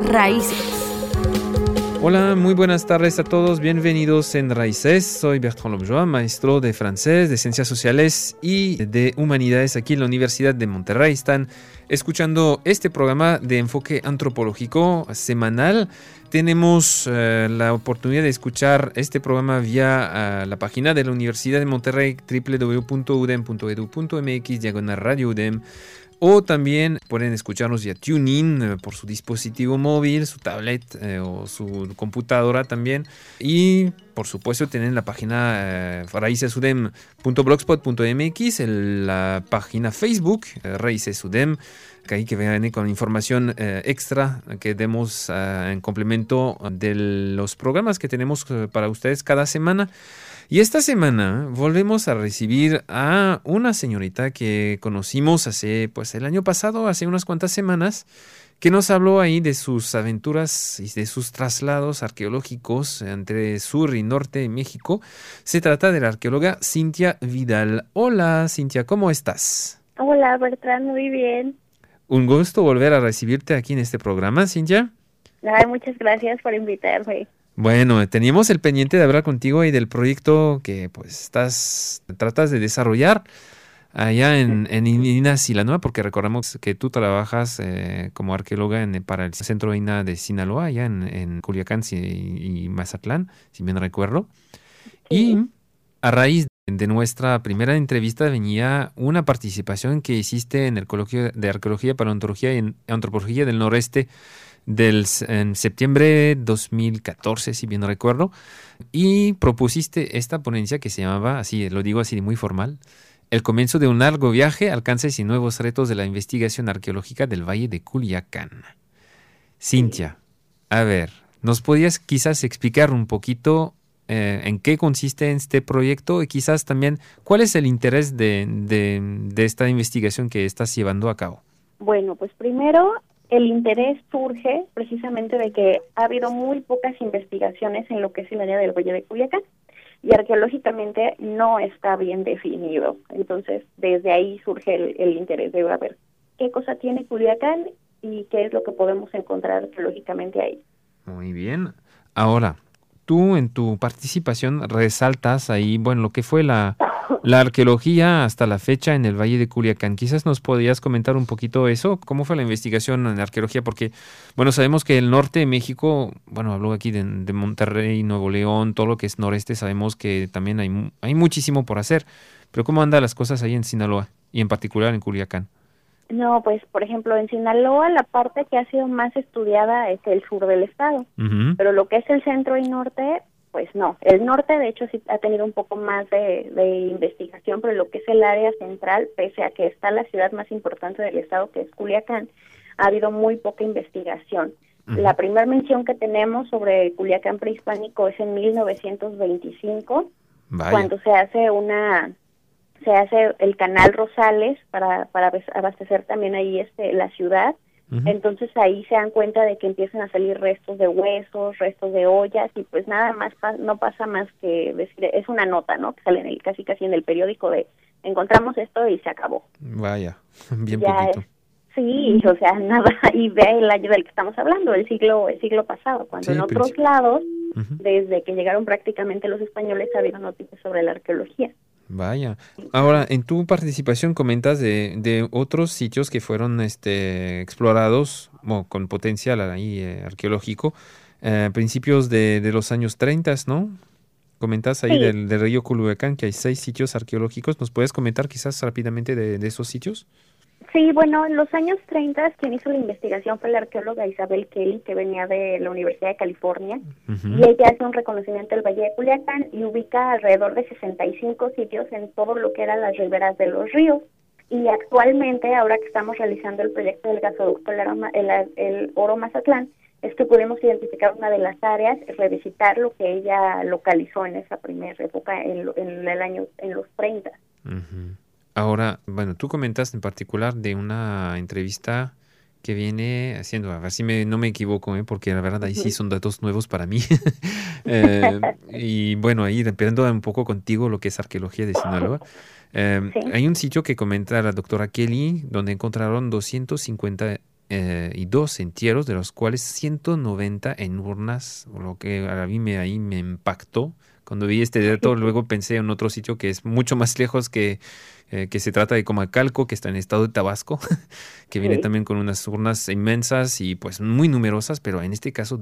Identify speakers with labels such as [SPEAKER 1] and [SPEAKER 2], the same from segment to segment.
[SPEAKER 1] Raíces.
[SPEAKER 2] Hola, muy buenas tardes a todos, bienvenidos en Raíces. Soy Bertrand Lobjoa, maestro de francés, de ciencias sociales y de humanidades aquí en la Universidad de Monterrey. Están escuchando este programa de enfoque antropológico semanal. Tenemos la oportunidad de escuchar este programa vía la página de la Universidad de Monterrey, www.udem.edu.mx/Radio UDEM. O también pueden escucharnos vía TuneIn por su dispositivo móvil, su tablet o su computadora también. Y por supuesto tienen la página raicesudem.blogspot.mx, la página Facebook Raíces UDEM, que ahí que viene con información extra que demos en complemento de los programas que tenemos para ustedes cada semana. Y esta semana volvemos a recibir a una señorita que conocimos el año pasado, hace unas cuantas semanas, que nos habló ahí de sus aventuras y de sus traslados arqueológicos entre sur y norte de México. Se trata de la arqueóloga Cintia Vidal. Hola, Cintia, ¿cómo estás?
[SPEAKER 3] Hola, Bertrand, muy bien.
[SPEAKER 2] Un gusto volver a recibirte aquí en este programa, Cintia.
[SPEAKER 3] Ay, muchas gracias por invitarme.
[SPEAKER 2] Bueno, teníamos el pendiente de hablar contigo y del proyecto que pues tratas de desarrollar allá en INA Sinaloa, porque recordamos que tú trabajas como arqueóloga para el Centro INA de Sinaloa, allá en Culiacán y Mazatlán, si bien recuerdo. Sí. Y a raíz de nuestra primera entrevista venía una participación que hiciste en el coloquio de Arqueología, Paleontología y Antropología del Noreste en septiembre de 2014, si bien recuerdo, y propusiste esta ponencia que se llamaba, así lo digo así muy formal, El comienzo de un largo viaje, alcances y nuevos retos de la investigación arqueológica del Valle de Culiacán. Cintia, a ver, ¿nos podías quizás explicar un poquito en qué consiste este proyecto y quizás también cuál es el interés de esta investigación que estás llevando a cabo?
[SPEAKER 3] Bueno, pues primero el interés surge precisamente de que ha habido muy pocas investigaciones en lo que es el área del Valle de Culiacán y arqueológicamente no está bien definido. Entonces, desde ahí surge el interés de ver qué cosa tiene Culiacán y qué es lo que podemos encontrar arqueológicamente ahí.
[SPEAKER 2] Muy bien. Ahora, tú en tu participación resaltas ahí, bueno, lo que fue la arqueología hasta la fecha en el Valle de Culiacán. Quizás nos podrías comentar un poquito eso. ¿Cómo fue la investigación en arqueología? Porque, bueno, sabemos que el norte de México, bueno, hablo aquí de Monterrey, Nuevo León, todo lo que es noreste, sabemos que también hay muchísimo por hacer. Pero ¿cómo andan las cosas ahí en Sinaloa y en particular en Culiacán?
[SPEAKER 3] No, pues, por ejemplo, en Sinaloa la parte que ha sido más estudiada es el sur del estado, pero lo que es el centro y norte, pues no. El norte, de hecho, sí ha tenido un poco más de investigación, pero lo que es el área central, pese a que está la ciudad más importante del estado, que es Culiacán, ha habido muy poca investigación. La primera mención que tenemos sobre Culiacán prehispánico es en 1925, cuando se hace el canal Rosales para abastecer también ahí la ciudad. Entonces ahí se dan cuenta de que empiezan a salir restos de huesos, restos de ollas y pues nada más no pasa más que decir, es una nota, ¿no? Que sale casi en el periódico de encontramos esto y se acabó.
[SPEAKER 2] Vaya, bien
[SPEAKER 3] ya
[SPEAKER 2] poquito.
[SPEAKER 3] Sí, o sea, nada, y ve el año del que estamos hablando, el siglo pasado, cuando en otros lados, desde que llegaron prácticamente los españoles, ha habido noticias sobre la arqueología.
[SPEAKER 2] Vaya. Ahora, en tu participación comentas de otros sitios que fueron explorados con potencial ahí arqueológico, principios de los años 30, ¿no? Comentas ahí del río Culiacán que hay 6 sitios arqueológicos. ¿Nos puedes comentar quizás rápidamente de esos sitios?
[SPEAKER 3] Sí, bueno, en los años 30 quien hizo la investigación fue la arqueóloga Isabel Kelly, que venía de la Universidad de California, y ella hace un reconocimiento del Valle de Culiacán y ubica alrededor de 65 sitios en todo lo que eran las riberas de los ríos. Y actualmente, ahora que estamos realizando el proyecto del gasoducto el Oro Mazatlán, es que pudimos identificar una de las áreas, revisitar lo que ella localizó en esa primera época, en los 30.
[SPEAKER 2] Ahora, bueno, tú comentas en particular de una entrevista que viene haciendo, a ver si no me equivoco, porque la verdad ahí sí son datos nuevos para mí. Y bueno, ahí empezando un poco contigo lo que es arqueología de Sinaloa. Hay un sitio que comenta la doctora Kelly donde encontraron 250 y dos entierros, de los cuales 190 en urnas, lo que a mí ahí me impactó. Cuando vi este dato, luego pensé en otro sitio que es mucho más lejos, que se trata de Comacalco, que está en el estado de Tabasco, que viene
[SPEAKER 3] Sí.
[SPEAKER 2] también con unas urnas inmensas y pues muy numerosas, pero en este caso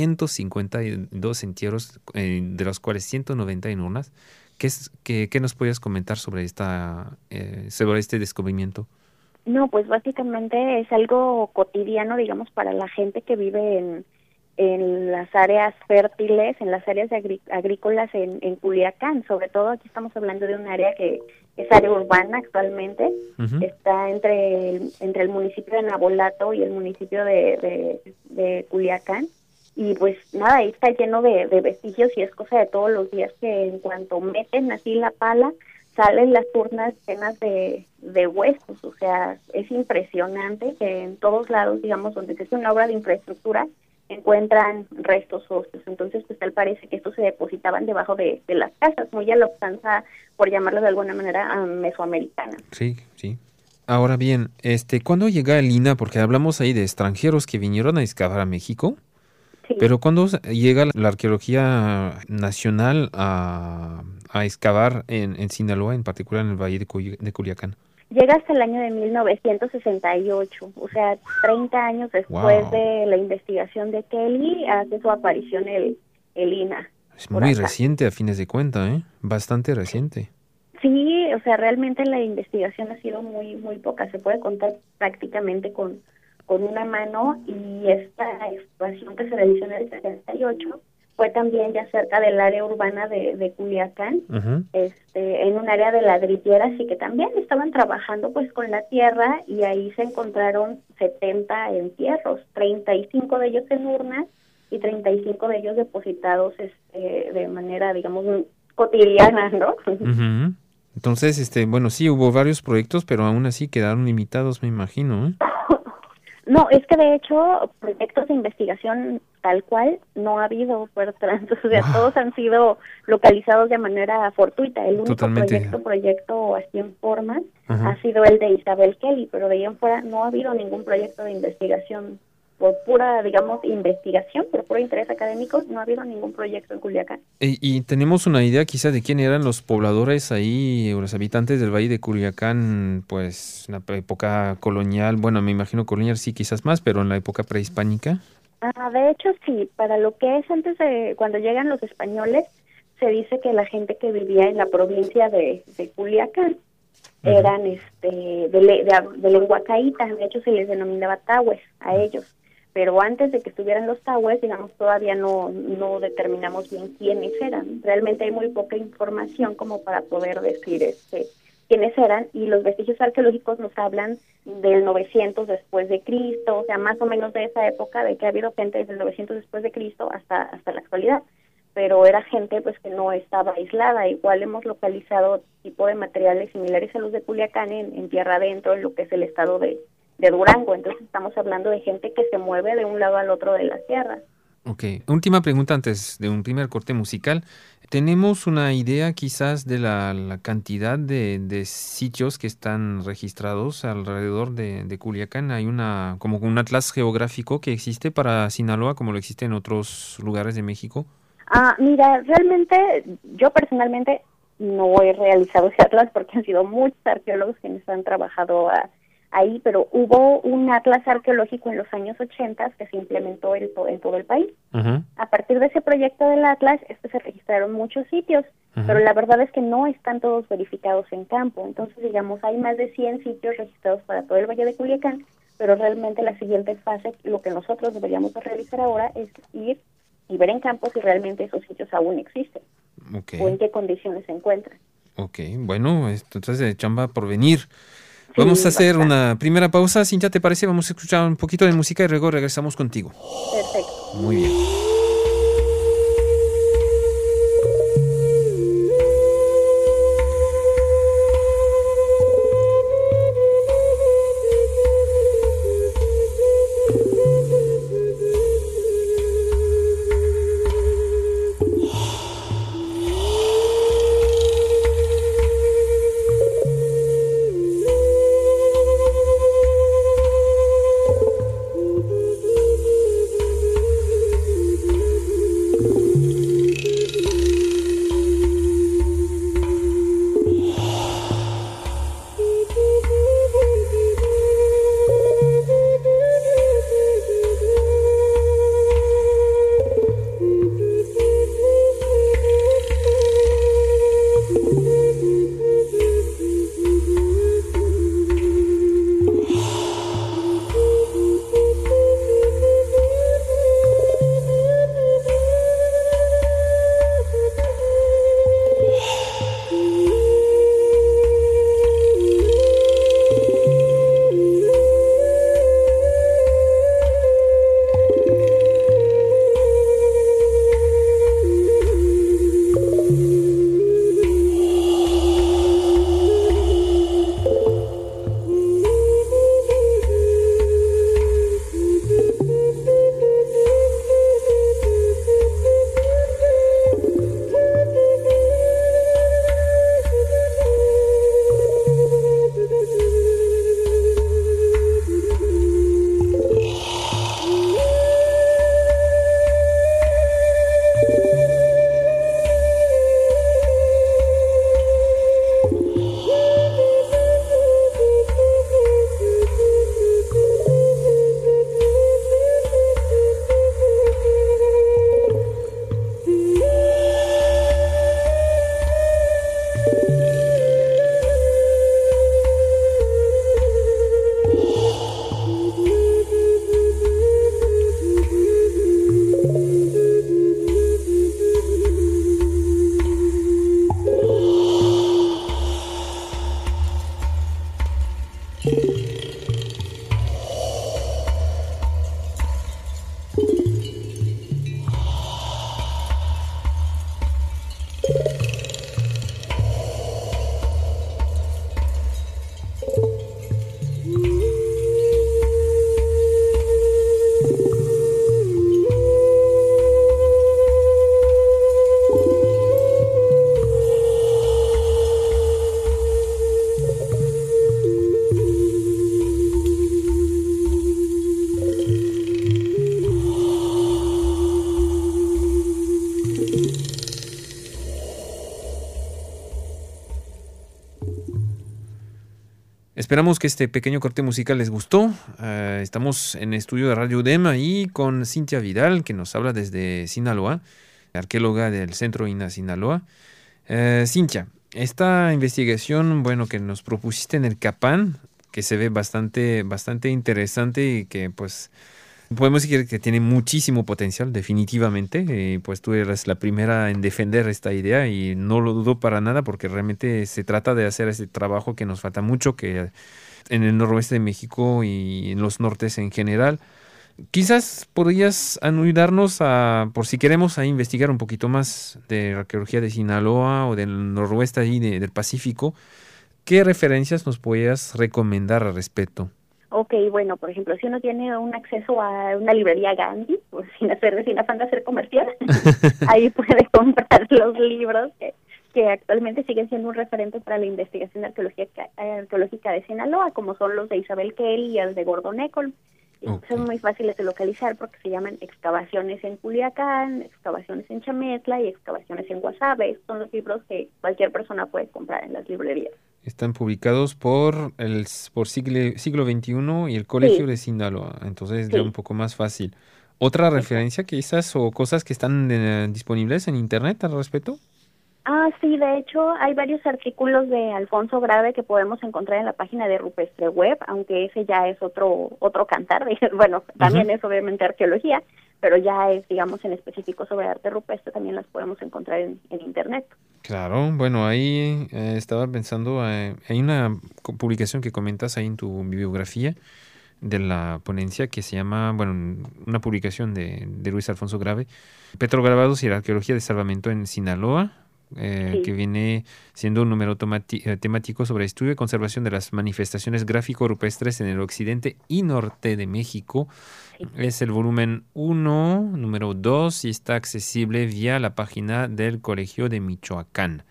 [SPEAKER 2] 252 entierros, de los cuales 190 en urnas. ¿Qué nos podías comentar sobre sobre este descubrimiento?
[SPEAKER 3] No, pues básicamente es algo cotidiano, digamos, para la gente que vive en las áreas fértiles, en las áreas agrícolas en Culiacán. Sobre todo aquí estamos hablando de un área que es área urbana actualmente.
[SPEAKER 2] Ujú.
[SPEAKER 3] Está entre el municipio de Nabolato y el municipio de Culiacán. Y pues nada, ahí está lleno de vestigios y es cosa de todos los días que en cuanto meten así la pala, salen las urnas llenas de huesos. O sea, es impresionante que en todos lados, digamos, donde se hace una obra de infraestructura, encuentran restos óseos. Entonces, pues tal parece que estos se depositaban debajo de las casas, muy a la usanza, por llamarlo de alguna manera, mesoamericana.
[SPEAKER 2] Sí, sí. Ahora bien, ¿cuándo llega el INA? Porque hablamos ahí de extranjeros que vinieron a excavar a México,
[SPEAKER 3] Sí.
[SPEAKER 2] pero ¿cuándo llega la arqueología nacional a excavar en Sinaloa, en particular en el Valle de Culiacán?
[SPEAKER 3] Llega hasta el año de 1968, o sea, 30 años después
[SPEAKER 2] Wow,
[SPEAKER 3] de la investigación de Kelly, hace su aparición el INA
[SPEAKER 2] es
[SPEAKER 3] por
[SPEAKER 2] muy
[SPEAKER 3] acá.
[SPEAKER 2] reciente a fines de cuenta, ¿eh? Bastante reciente.
[SPEAKER 3] Sí, o sea, realmente la investigación ha sido muy poca, se puede contar prácticamente con una mano, y esta excavación que se realizó en el 68 fue también ya cerca del área urbana de Culiacán,
[SPEAKER 2] Ujú.
[SPEAKER 3] en un área de ladrilleras, y que también estaban trabajando pues con la tierra, y ahí se encontraron 70 entierros, 35 de ellos en urnas y 35 de ellos depositados de manera, digamos, cotidiana, ¿no?
[SPEAKER 2] Ujú. Entonces, bueno, sí, hubo varios proyectos, pero aún así quedaron limitados, me imagino, ¿eh?
[SPEAKER 3] No, es que de hecho proyectos de investigación tal cual no ha habido, Bertrand. O sea, todos
[SPEAKER 2] Wow,
[SPEAKER 3] han sido localizados de manera fortuita. El único
[SPEAKER 2] totalmente.
[SPEAKER 3] proyecto así en forma
[SPEAKER 2] Ajá.
[SPEAKER 3] ha sido el de Isabel Kelly, pero de ahí en fuera no ha habido ningún proyecto de investigación por pura, digamos, investigación, por puro interés académico. No ha habido ningún proyecto en Culiacán.
[SPEAKER 2] Y tenemos una idea quizá de quién eran los pobladores ahí, o los habitantes del Valle de Culiacán, pues en la época colonial, bueno, me imagino colonial sí, quizás más, pero en la época prehispánica.
[SPEAKER 3] De hecho, sí, para lo que es antes de cuando llegan los españoles, se dice que la gente que vivía en la provincia de Culiacán
[SPEAKER 2] Ujú.
[SPEAKER 3] eran de lengua caíta. De hecho se les denominaba tahues a ellos, pero antes de que estuvieran los tahues, digamos, todavía no determinamos bien quiénes eran. Realmente hay muy poca información como para poder decir quiénes eran, y los vestigios arqueológicos nos hablan del 900 después de Cristo, o sea, más o menos de esa época, de que ha habido gente desde el 900 después de Cristo hasta la actualidad, pero era gente pues que no estaba aislada. Igual hemos localizado tipo de materiales similares a los de Culiacán en tierra adentro, en lo que es el estado de Durango. Entonces estamos hablando de gente que se mueve de un lado al otro de la sierra.
[SPEAKER 2] Ok, última pregunta antes de un primer corte musical. ¿Tenemos una idea quizás de la cantidad de sitios que están registrados alrededor de Culiacán? ¿Hay como un atlas geográfico que existe para Sinaloa como lo existe en otros lugares de México?
[SPEAKER 3] Mira, realmente yo personalmente no he realizado ese atlas porque han sido muchos arqueólogos quienes han trabajado ahí, pero hubo un atlas arqueológico en los años 80 que se implementó en todo el país.
[SPEAKER 2] Ajá,
[SPEAKER 3] A partir de ese proyecto del atlas, se registraron muchos sitios, pero
[SPEAKER 2] ajá.
[SPEAKER 3] la verdad es que no están todos verificados en campo. Entonces, digamos, hay más de 100 sitios registrados para todo el Valle de Culiacán, pero realmente la siguiente fase, lo que nosotros deberíamos de realizar ahora, es ir y ver en campo si realmente esos sitios aún existen
[SPEAKER 2] Ok,
[SPEAKER 3] o en qué condiciones se encuentran.
[SPEAKER 2] ok. Bueno, entonces chamba por venir. Vamos a
[SPEAKER 3] Sí,
[SPEAKER 2] hacer
[SPEAKER 3] bastante.
[SPEAKER 2] una primera pausa. Cintia, ¿te parece? Vamos a escuchar un poquito de música y luego regresamos contigo.
[SPEAKER 3] Perfecto.
[SPEAKER 2] Muy bien. Esperamos que este pequeño corte musical les gustó. Estamos en el estudio de Radio UDEM y con Cintia Vidal, que nos habla desde Sinaloa, arqueóloga del Centro INA Sinaloa. Cintia, esta investigación, bueno, que nos propusiste en el Capán, que se ve bastante interesante y que pues podemos decir que tiene muchísimo potencial, definitivamente. Y pues tú eres la primera en defender esta idea y no lo dudo para nada porque realmente se trata de hacer ese trabajo que nos falta mucho, que en el noroeste de México y en los nortes en general. Quizás podrías ayudarnos por si queremos a investigar un poquito más de arqueología de Sinaloa o del noroeste ahí del Pacífico. ¿Qué referencias nos podrías recomendar al respecto?
[SPEAKER 3] Ok, bueno, por ejemplo, si uno tiene un acceso a una librería Gandhi, pues sin afán de hacer comercial, ahí puede comprar los libros que actualmente siguen siendo un referente para la investigación arqueológica de Sinaloa, como son los de Isabel Kelly y el de Gordon Ekholm. Okay. Son muy fáciles de localizar porque se llaman excavaciones en Culiacán, excavaciones en Chametla y excavaciones en Guasave. Son los libros que cualquier persona puede comprar en las librerías.
[SPEAKER 2] Están publicados por siglo XXI y el Colegio de Sinaloa, entonces ya un poco más fácil. ¿Otra referencia quizás o cosas que están disponibles en internet al respecto?
[SPEAKER 3] Sí, de hecho hay varios artículos de Alfonso Grave que podemos encontrar en la página de Rupestre Web, aunque ese ya es otro cantar. Bueno, también es obviamente arqueología, pero ya es, digamos, en específico sobre arte rupestre, también las podemos encontrar en internet.
[SPEAKER 2] Claro, bueno, ahí estaba pensando, hay una publicación que comentas ahí en tu bibliografía de la ponencia que se llama, bueno, una publicación de Luis Alfonso Grave, Petrograbados y la arqueología de salvamento en Sinaloa, que viene siendo un número temático sobre estudio y conservación de las manifestaciones gráfico-rupestres en el occidente y norte de México. Sí. Es el volumen 1, número 2, y está accesible vía la página del Colegio de Michoacán.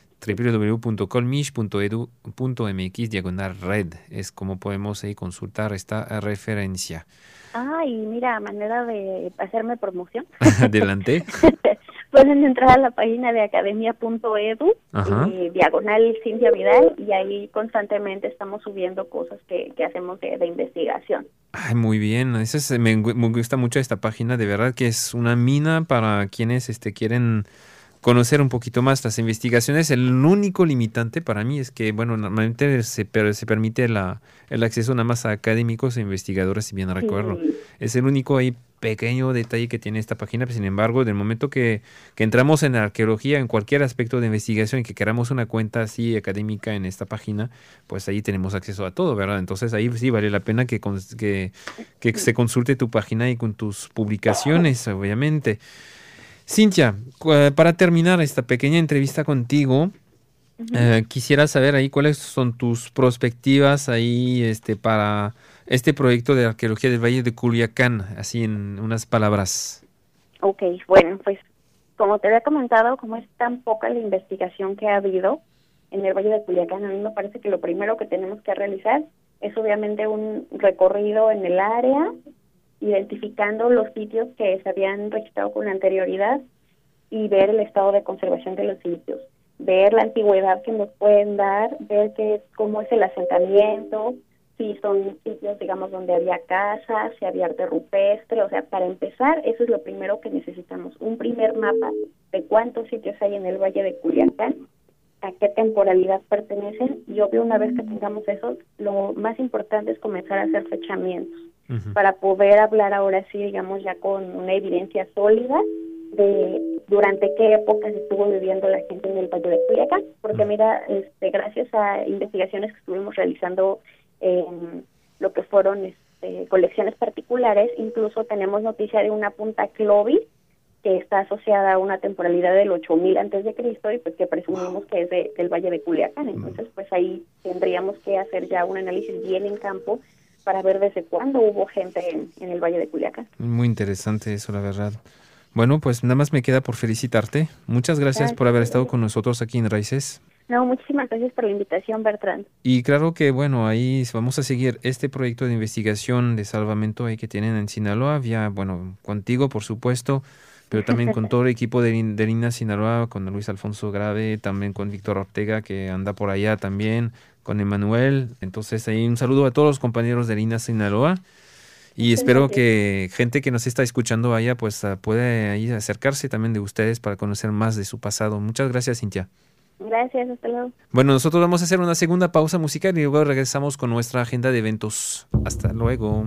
[SPEAKER 2] www.colmich.edu.mx/red es como podemos ahí consultar esta referencia.
[SPEAKER 3] Y mira, manera de hacerme promoción.
[SPEAKER 2] Adelante.
[SPEAKER 3] Pueden entrar a la página de academia.edu, diagonal Cintia Vidal, y ahí constantemente estamos subiendo cosas que hacemos de investigación.
[SPEAKER 2] Ay, muy bien. Me gusta mucho esta página, de verdad que es una mina para quienes quieren conocer un poquito más las investigaciones. El único limitante para mí es que, bueno, normalmente se permite el acceso nada más a académicos e investigadores, si bien recuerdo. Es el único ahí pequeño detalle que tiene esta página. Sin embargo, del momento que entramos en arqueología, en cualquier aspecto de investigación y que queramos una cuenta así académica en esta página, pues ahí tenemos acceso a todo, ¿verdad? Entonces ahí sí vale la pena que se consulte tu página y con tus publicaciones, obviamente. Cintia, para terminar esta pequeña entrevista contigo, quisiera saber ahí cuáles son tus perspectivas ahí para este proyecto de arqueología del Valle de Culiacán, así en unas palabras.
[SPEAKER 3] Ok, bueno, pues como te había comentado, como es tan poca la investigación que ha habido en el Valle de Culiacán, a mí me parece que lo primero que tenemos que realizar es obviamente un recorrido en el área, identificando los sitios que se habían registrado con anterioridad y ver el estado de conservación de los sitios, ver la antigüedad que nos pueden dar, ver cómo es el asentamiento, si son sitios, digamos, donde había casas, si había arte rupestre. O sea, para empezar, eso es lo primero que necesitamos, un primer mapa de cuántos sitios hay en el Valle de Culiacán, a qué temporalidad pertenecen, y obvio, una vez que tengamos eso, lo más importante es comenzar a hacer fechamientos para poder hablar ahora sí, digamos, ya con una evidencia sólida de durante qué épocas estuvo viviendo la gente en el Valle de Culiacán, porque mira, gracias a investigaciones que estuvimos realizando en lo que fueron colecciones particulares, incluso tenemos noticia de una punta Clovis que está asociada a una temporalidad del 8000 antes de Cristo y pues que presumimos que es del Valle de Culiacán. Entonces, pues ahí tendríamos que hacer ya un análisis bien en campo para ver desde cuándo hubo gente en el Valle de Culiacán.
[SPEAKER 2] Muy interesante eso, la verdad. Bueno, pues nada más me queda por felicitarte. Muchas gracias por haber estado con nosotros aquí en Raíces.
[SPEAKER 3] No, muchísimas gracias por la invitación, Bertrand.
[SPEAKER 2] Y claro que, bueno, ahí vamos a seguir este proyecto de investigación de salvamento ahí que tienen en Sinaloa, contigo, por supuesto, pero también con todo el equipo de INA Sinaloa, con Luis Alfonso Grave, también con Víctor Ortega, que anda por allá también, con Emanuel. Entonces ahí un saludo a todos los compañeros de Lina Sinaloa. Y espero que gente que nos está escuchando allá pues puede ahí acercarse también de ustedes para conocer más de su pasado. Muchas gracias, Cintia.
[SPEAKER 3] Gracias, hasta luego.
[SPEAKER 2] Bueno, nosotros vamos a hacer una segunda pausa musical y luego regresamos con nuestra agenda de eventos. Hasta luego.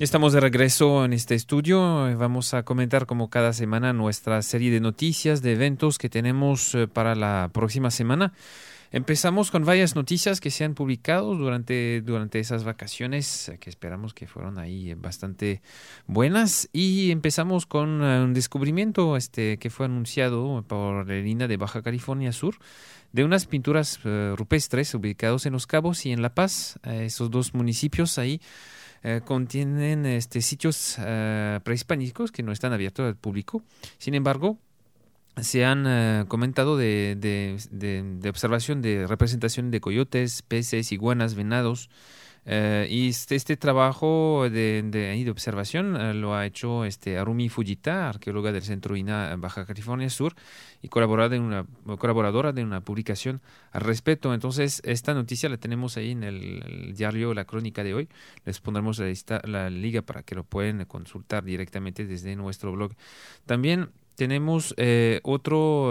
[SPEAKER 2] Estamos de regreso en este estudio. Vamos a comentar como cada semana nuestra serie de noticias, de eventos que tenemos para la próxima semana. Empezamos con varias noticias que se han publicado durante esas vacaciones, que esperamos que fueron ahí bastante buenas. Y empezamos con un descubrimiento que fue anunciado por la línea de Baja California Sur, de unas pinturas rupestres ubicados en Los Cabos y en La Paz. Esos dos municipios ahí contienen sitios prehispánicos que no están abiertos al público. Sin embargo, se han comentado de observación de representación de coyotes, peces, iguanas, venados. Y este trabajo de observación lo ha hecho Arumi Fujita, arqueóloga del Centro INAH Baja California Sur y colaboradora de una publicación al respecto. Entonces, esta noticia la tenemos ahí en el diario La Crónica de hoy. Les pondremos la liga para que lo pueden consultar directamente desde nuestro blog. También tenemos otro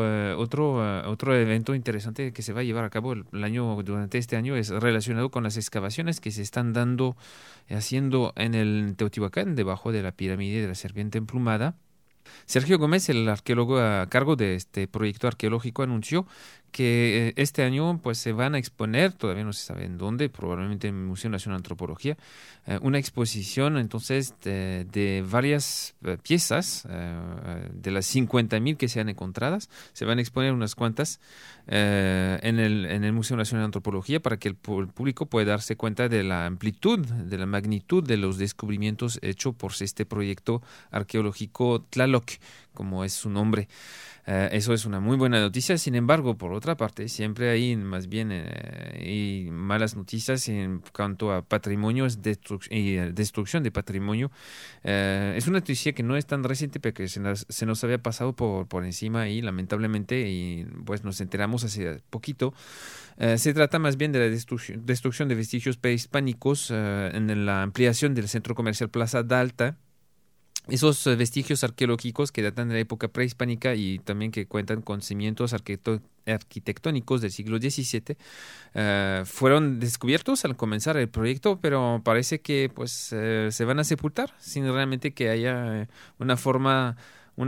[SPEAKER 2] evento interesante que se va a llevar a cabo durante este año, es relacionado con las excavaciones que se están haciendo en el Teotihuacán, debajo de la pirámide de la Serpiente Emplumada. Sergio Gómez, el arqueólogo a cargo de este proyecto arqueológico, anunció que este año pues se van a exponer, todavía no se sabe en dónde, probablemente en el Museo Nacional de Antropología, una exposición entonces de varias piezas, de las 50,000 que sean encontradas, se van a exponer unas cuantas en el Museo Nacional de Antropología para que el público pueda darse cuenta de la amplitud, de la magnitud de los descubrimientos hechos por este proyecto arqueológico Tlaloc, como es su nombre. Eso es una muy buena noticia. Sin embargo, por otra parte, siempre hay más bien y malas noticias en cuanto a patrimonio y destrucción de patrimonio. Es una noticia que no es tan reciente, pero que se nos había pasado por encima y lamentablemente, y pues nos enteramos hace poquito. Se trata más bien de la destrucción de vestigios prehispánicos en la ampliación del centro comercial Plaza Dalta. Esos vestigios arqueológicos que datan de la época prehispánica y también que cuentan con cimientos arquitectónicos del siglo XVII fueron descubiertos al comenzar el proyecto, pero parece que pues se van a sepultar sin realmente que haya una forma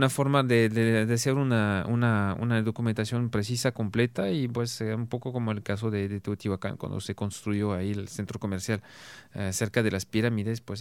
[SPEAKER 2] de hacer una documentación precisa, completa, y pues un poco como el caso de Teotihuacán, cuando se construyó ahí el centro comercial cerca de las pirámides, pues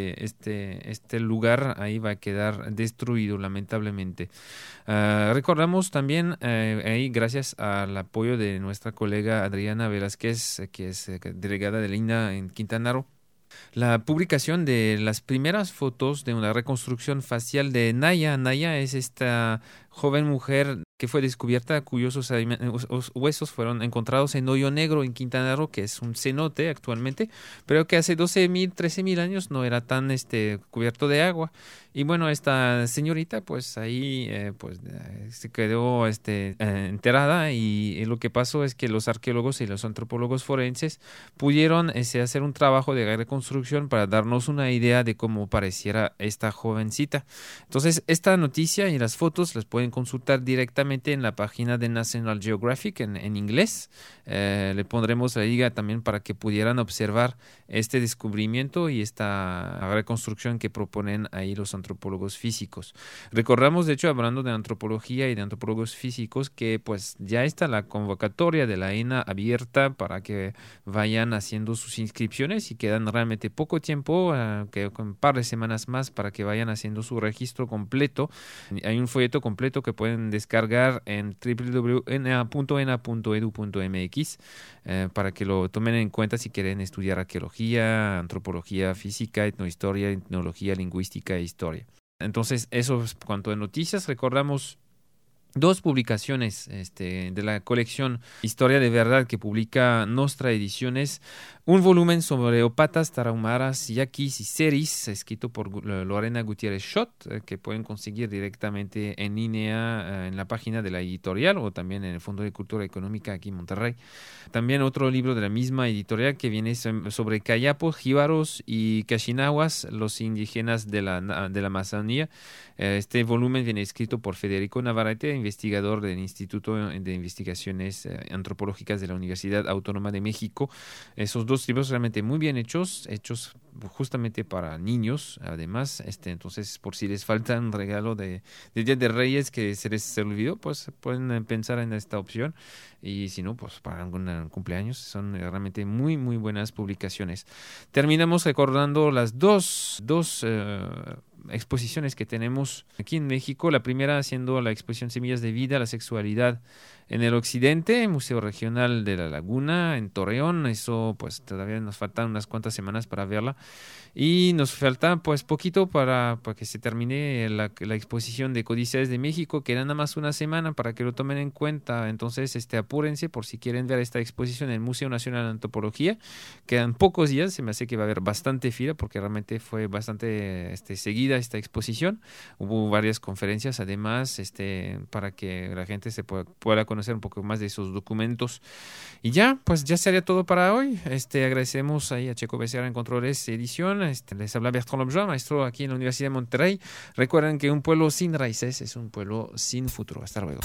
[SPEAKER 2] este lugar ahí va a quedar destruido lamentablemente. Recordamos también ahí, gracias al apoyo de nuestra colega Adriana Velázquez, que es delegada del INAH en Quintana Roo, la publicación de las primeras fotos de una reconstrucción facial de Naya. Naya es esta joven mujer que fue descubierta, cuyos huesos fueron encontrados en Hoyo Negro, en Quintana Roo, que es un cenote actualmente, pero que hace 12,000, 13,000 años no era tan cubierto de agua. Y bueno, esta señorita pues ahí se quedó enterrada, y lo que pasó es que los arqueólogos y los antropólogos forenses pudieron hacer un trabajo de reconstrucción para darnos una idea de cómo pareciera esta jovencita. Entonces, esta noticia y las fotos las pueden consultar directamente en la página de National Geographic en inglés. Le pondremos la liga también para que pudieran observar este descubrimiento y esta reconstrucción que proponen ahí los antropólogos físicos. Recordamos, de hecho, hablando de antropología y de antropólogos físicos, que pues ya está la convocatoria de la ENA abierta para que vayan haciendo sus inscripciones, y quedan realmente poco tiempo, que un par de semanas más para que vayan haciendo su registro completo. Hay un folleto completo que pueden descargar en www.ena.edu.mx para que lo tomen en cuenta si quieren estudiar arqueología, antropología física, etnohistoria, etnología, lingüística e historia. Entonces, eso es cuanto a noticias. Recordamos dos publicaciones de la colección Historia de Verdad, que publica Nostra Ediciones, un volumen sobre opatas, tarahumaras, yaquis y seris, escrito por Lorena Gutiérrez Schott, que pueden conseguir directamente en línea en la página de la editorial o también en el Fondo de Cultura Económica aquí en Monterrey. También otro libro de la misma editorial que viene sobre cayapos, jíbaros y cachinahuas, los indígenas de la Amazonía. Este volumen viene escrito por Federico Navarrete, investigador del Instituto de Investigaciones Antropológicas de la Universidad Autónoma de México. Esos 2 libros realmente muy bien hechos justamente para niños, además, entonces por si les falta un regalo de Día de Reyes que se les olvidó, pues pueden pensar en esta opción, y si no, pues para algún cumpleaños. Son realmente muy, muy buenas publicaciones. Terminamos recordando las dos exposiciones que tenemos aquí en México. La primera siendo la exposición Semillas de Vida, la Sexualidad en el Occidente, Museo Regional de la Laguna, en Torreón. Eso pues todavía nos faltan unas cuantas semanas para verla. Y nos falta pues poquito para que se termine la exposición de Códices de México. Queda nada más una semana para que lo tomen en cuenta. Entonces apúrense por si quieren ver esta exposición en el Museo Nacional de Antropología. Quedan pocos días, se me hace que va a haber bastante fila porque realmente fue bastante seguida esta exposición. Hubo varias conferencias además para que la gente se pueda conocer un poco más de esos documentos. Y ya sería todo para hoy. Agradecemos ahí a Checo Becerra en Controles Edición. Les habla Bertrand Lobjoy, maestro aquí en la Universidad de Monterrey. Recuerden que un pueblo sin raíces es un pueblo sin futuro. Hasta luego.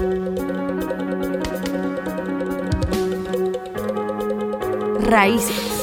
[SPEAKER 1] Raíces.